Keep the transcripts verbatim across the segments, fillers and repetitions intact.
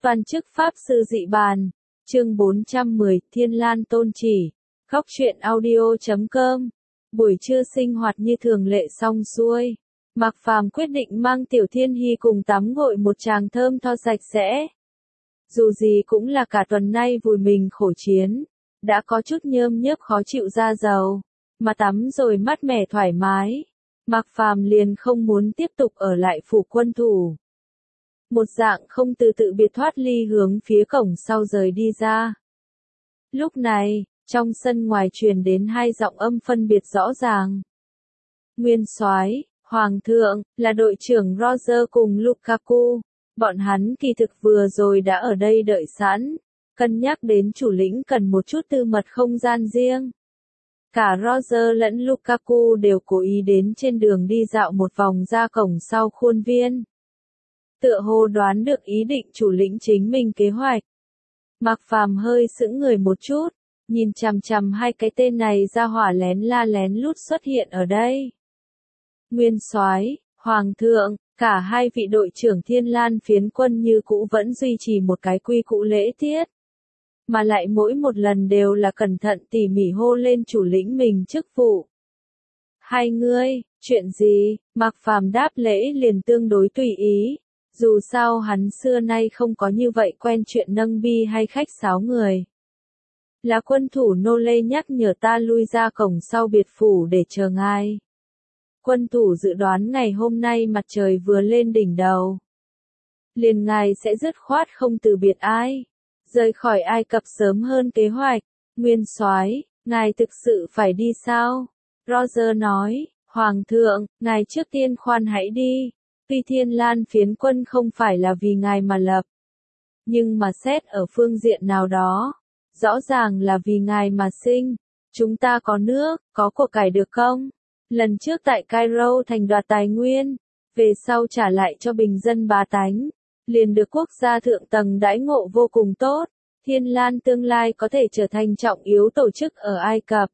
Toàn chức Pháp Sư Dị Bàn, chương bốn trăm mười, Thiên Lan Tôn Chỉ, Góc truyện audio chấm com. Buổi trưa sinh hoạt như thường lệ xong xuôi. Mạc Phàm quyết định mang Tiểu Thiên Hy cùng tắm gội một tràng thơm tho sạch sẽ. Dù gì cũng là cả tuần nay vùi mình khổ chiến, đã có chút nhơm nhớp khó chịu da dầu, mà tắm rồi mát mẻ thoải mái. Mạc Phàm liền không muốn tiếp tục ở lại phủ quân thủ. Một dạng không từ tự biệt thoát ly hướng phía cổng sau rời đi ra. Lúc này, trong sân ngoài truyền đến hai giọng âm phân biệt rõ ràng. Nguyên soái, Hoàng thượng, là đội trưởng Roger cùng Lukaku. Bọn hắn kỳ thực vừa rồi đã ở đây đợi sẵn, cân nhắc đến chủ lĩnh cần một chút tư mật không gian riêng. Cả Roger lẫn Lukaku đều cố ý đến trên đường đi dạo một vòng ra cổng sau khuôn viên. Tựa hồ đoán được ý định chủ lĩnh chính mình kế hoạch. Mạc Phàm hơi sững người một chút, nhìn chằm chằm hai cái tên này ra hỏa lén la lén lút xuất hiện ở đây. Nguyên soái, Hoàng thượng, cả hai vị đội trưởng Thiên Lan phiến quân như cũ vẫn duy trì một cái quy củ lễ tiết. Mà lại mỗi một lần đều là cẩn thận tỉ mỉ hô lên chủ lĩnh mình chức vụ. Hai ngươi, chuyện gì? Mạc Phàm đáp lễ liền tương đối tùy ý. Dù sao hắn xưa nay không có như vậy quen chuyện nâng bi hay khách sáo người. Là quân thủ nô lê nhắc nhở ta lui ra cổng sau biệt phủ để chờ ngài. Quân thủ dự đoán ngày hôm nay mặt trời vừa lên đỉnh đầu. Liền ngài sẽ dứt khoát không từ biệt ai. Rời khỏi Ai Cập sớm hơn kế hoạch. Nguyên soái, ngài thực sự phải đi sao? Roger nói, Hoàng thượng, ngài trước tiên khoan hãy đi. Tuy Thiên Lan phiến quân không phải là vì ngài mà lập. Nhưng mà xét ở phương diện nào đó, rõ ràng là vì ngài mà sinh. Chúng ta có nước, có của cải được không? Lần trước tại Cairo thành đoạt tài nguyên, về sau trả lại cho bình dân bá tánh, liền được quốc gia thượng tầng đãi ngộ vô cùng tốt. Thiên Lan tương lai có thể trở thành trọng yếu tổ chức ở Ai Cập.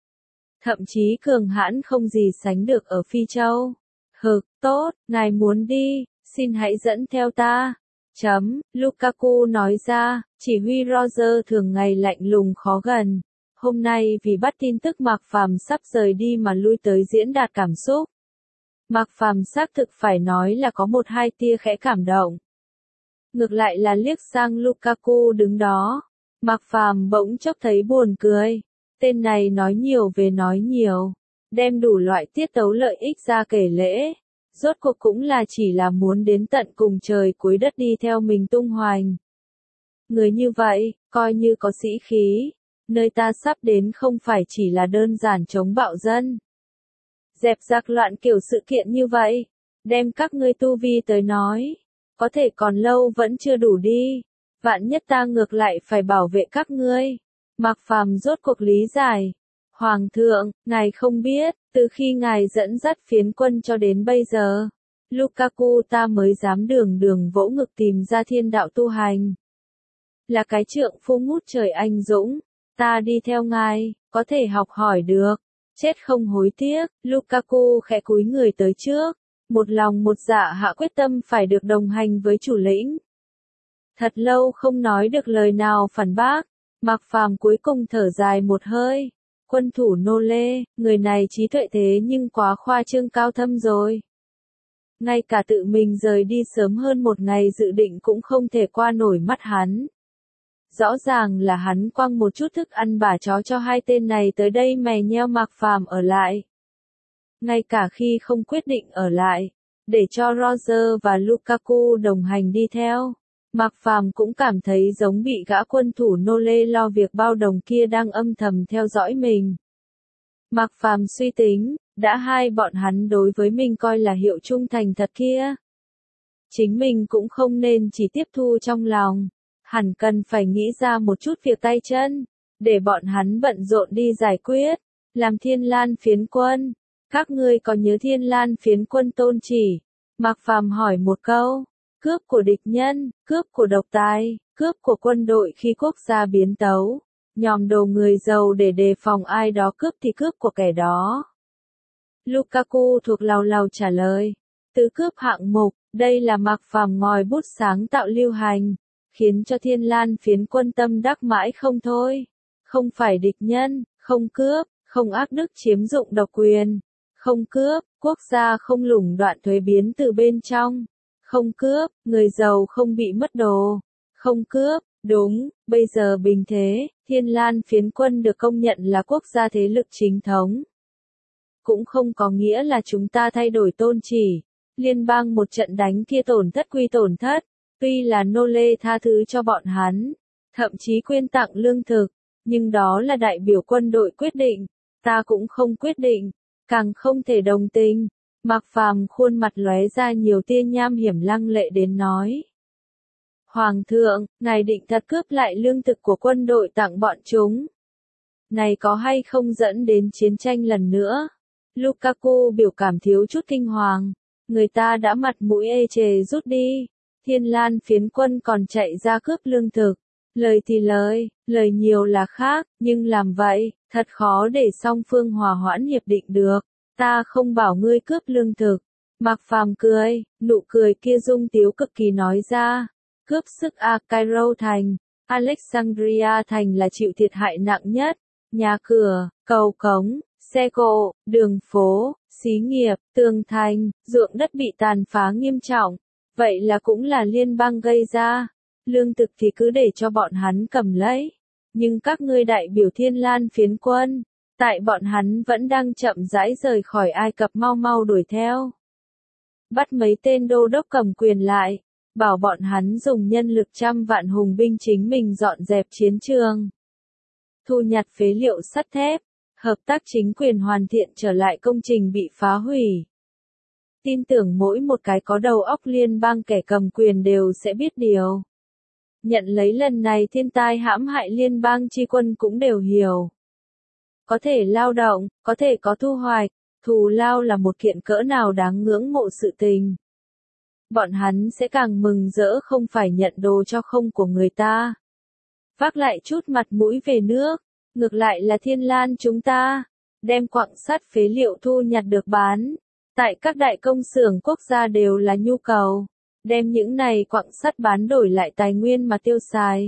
Thậm chí cường hãn không gì sánh được ở Phi Châu. Hực, tốt, ngài muốn đi, xin hãy dẫn theo ta. Chấm, Lukaku nói ra, chỉ huy Roger thường ngày lạnh lùng khó gần. Hôm nay vì bắt tin tức Mạc Phàm sắp rời đi mà lui tới diễn đạt cảm xúc. Mạc Phàm xác thực phải nói là có một hai tia khẽ cảm động. Ngược lại là liếc sang Lukaku đứng đó. Mạc Phàm bỗng chốc thấy buồn cười. Tên này nói nhiều về nói nhiều. Đem đủ loại tiết tấu lợi ích ra kể lễ. Rốt cuộc cũng là chỉ là muốn đến tận cùng trời cuối đất đi theo mình tung hoành. Người như vậy, coi như có sĩ khí. Nơi ta sắp đến không phải chỉ là đơn giản chống bạo dân. Dẹp giặc loạn kiểu sự kiện như vậy. Đem các ngươi tu vi tới nói. Có thể còn lâu vẫn chưa đủ đi. Vạn nhất ta ngược lại phải bảo vệ các ngươi. Mạc Phàm rốt cuộc lý giải. Hoàng thượng, ngài không biết, từ khi ngài dẫn dắt phiến quân cho đến bây giờ, Lukaku ta mới dám đường đường vỗ ngực tìm ra thiên đạo tu hành. Là cái trượng phu ngút trời anh dũng, ta đi theo ngài, có thể học hỏi được, chết không hối tiếc. Lukaku khẽ cúi người tới trước, một lòng một dạ hạ quyết tâm phải được đồng hành với chủ lĩnh. Thật lâu không nói được lời nào phản bác, Mạc Phàm cuối cùng thở dài một hơi. Quân thủ nô lê, người này trí tuệ thế nhưng quá khoa trương cao thâm rồi. Ngay cả tự mình rời đi sớm hơn một ngày dự định cũng không thể qua nổi mắt hắn. Rõ ràng là hắn quăng một chút thức ăn bả chó cho hai tên này tới đây mè nheo Mạc Phàm ở lại. Ngay cả khi không quyết định ở lại, để cho Roger và Lukaku đồng hành đi theo. Mạc Phàm cũng cảm thấy giống bị gã quân thủ nô lê lo việc bao đồng kia đang âm thầm theo dõi mình. Mạc Phàm suy tính, đã hai bọn hắn đối với mình coi là hiệu trung thành thật kia. Chính mình cũng không nên chỉ tiếp thu trong lòng, hẳn cần phải nghĩ ra một chút việc tay chân, để bọn hắn bận rộn đi giải quyết, làm Thiên Lan phiến quân. Các ngươi có nhớ Thiên Lan phiến quân Tôn Chỉ? Mạc Phàm hỏi một câu. Cướp của địch nhân, cướp của độc tài, cướp của quân đội khi quốc gia biến tấu, nhòm đồ người giàu để đề phòng ai đó cướp thì cướp của kẻ đó. Lukaku thuộc lào lào trả lời, tứ cướp hạng mục, đây là Mạc Phàm ngòi bút sáng tạo lưu hành. khiến cho Thiên Lan phiến quân tâm đắc mãi không thôi. Không phải địch nhân, không cướp, không ác đức chiếm dụng độc quyền, không cướp, quốc gia không lũng đoạn thuế biến từ bên trong, không cướp, người giàu không bị mất đồ, không cướp. Đúng, bây giờ bình thế, Thiên Lan phiến quân được công nhận là quốc gia thế lực chính thống. Cũng không có nghĩa là chúng ta thay đổi tôn chỉ. Liên bang một trận đánh kia tổn thất quy tổn thất, tuy là nô lê tha thứ cho bọn hắn, thậm chí quyên tặng lương thực, nhưng đó là đại biểu quân đội quyết định, ta cũng không quyết định, càng không thể đồng tình. Mạc Phàm khuôn mặt lóe ra nhiều tia nham hiểm lăng lệ đến nói. Hoàng thượng, ngài định thật cướp lại lương thực của quân đội tặng bọn chúng. Này có hay không dẫn đến chiến tranh lần nữa? Lukaku biểu cảm thiếu chút kinh hoàng. Người ta đã mặt mũi ê chề rút đi. Thiên Lan phiến quân còn chạy ra cướp lương thực. Lời thì lời, lời nhiều là khác, nhưng làm vậy, thật khó để song phương hòa hoãn hiệp định được. Ta không bảo ngươi cướp lương thực. Mạc Phàm cười, nụ cười kia dung tiếu cực kỳ nói ra. Cướp sức A Cairo thành, Alexandria thành là chịu thiệt hại nặng nhất. Nhà cửa, cầu cống, xe cộ, đường phố, xí nghiệp, tường thành, ruộng đất bị tàn phá nghiêm trọng. Vậy là cũng là liên bang gây ra. Lương thực thì cứ để cho bọn hắn cầm lấy. Nhưng các ngươi đại biểu Thiên Lan phiến quân, tại bọn hắn vẫn đang chậm rãi rời khỏi Ai Cập mau mau đuổi theo. Bắt mấy tên đô đốc cầm quyền lại, bảo bọn hắn dùng nhân lực trăm vạn hùng binh chính mình dọn dẹp chiến trường. Thu nhặt phế liệu sắt thép, hợp tác chính quyền hoàn thiện trở lại công trình bị phá hủy. Tin tưởng mỗi một cái có đầu óc liên bang kẻ cầm quyền đều sẽ biết điều. Nhận lấy lần này thiên tai hãm hại liên bang chi quân cũng đều hiểu. Có thể lao động, có thể có thu hoạch, thù lao là một kiện cỡ nào đáng ngưỡng mộ sự tình. Bọn hắn sẽ càng mừng rỡ không phải nhận đồ cho không của người ta. Vác lại chút mặt mũi về nước, ngược lại là Thiên Lan chúng ta, đem quặng sắt phế liệu thu nhặt được bán. Tại các đại công xưởng quốc gia đều là nhu cầu, đem những này quặng sắt bán đổi lại tài nguyên mà tiêu xài.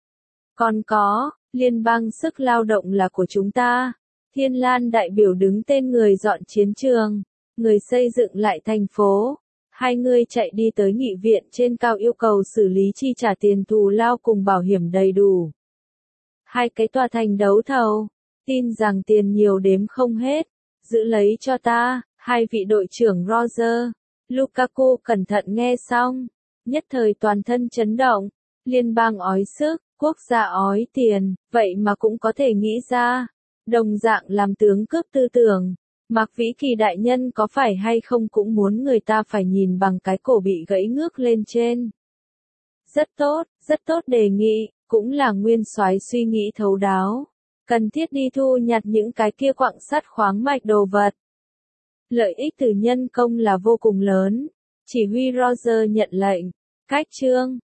Còn có, liên bang sức lao động là của chúng ta. Thiên Lan đại biểu đứng tên người dọn chiến trường, người xây dựng lại thành phố. Hai người chạy đi tới nghị viện trên cao yêu cầu xử lý chi trả tiền thù lao cùng bảo hiểm đầy đủ. Hai cái tòa thành đấu thầu, tin rằng tiền nhiều đếm không hết, giữ lấy cho ta. Hai vị đội trưởng Roger, Lukaku cẩn thận nghe xong, nhất thời toàn thân chấn động. Liên bang ói sức, quốc gia ói tiền, vậy mà cũng có thể nghĩ ra. Đồng dạng làm tướng cướp tư tưởng. Mạc Vĩ Kỳ đại nhân có phải hay không cũng muốn người ta phải nhìn bằng cái cổ bị gãy ngước lên trên. Rất tốt, rất tốt đề nghị, cũng là nguyên soái suy nghĩ thấu đáo. Cần thiết đi thu nhặt những cái kia quặng sắt khoáng mạch đồ vật. Lợi ích từ nhân công là vô cùng lớn. Chỉ huy Roger nhận lệnh. Cách chương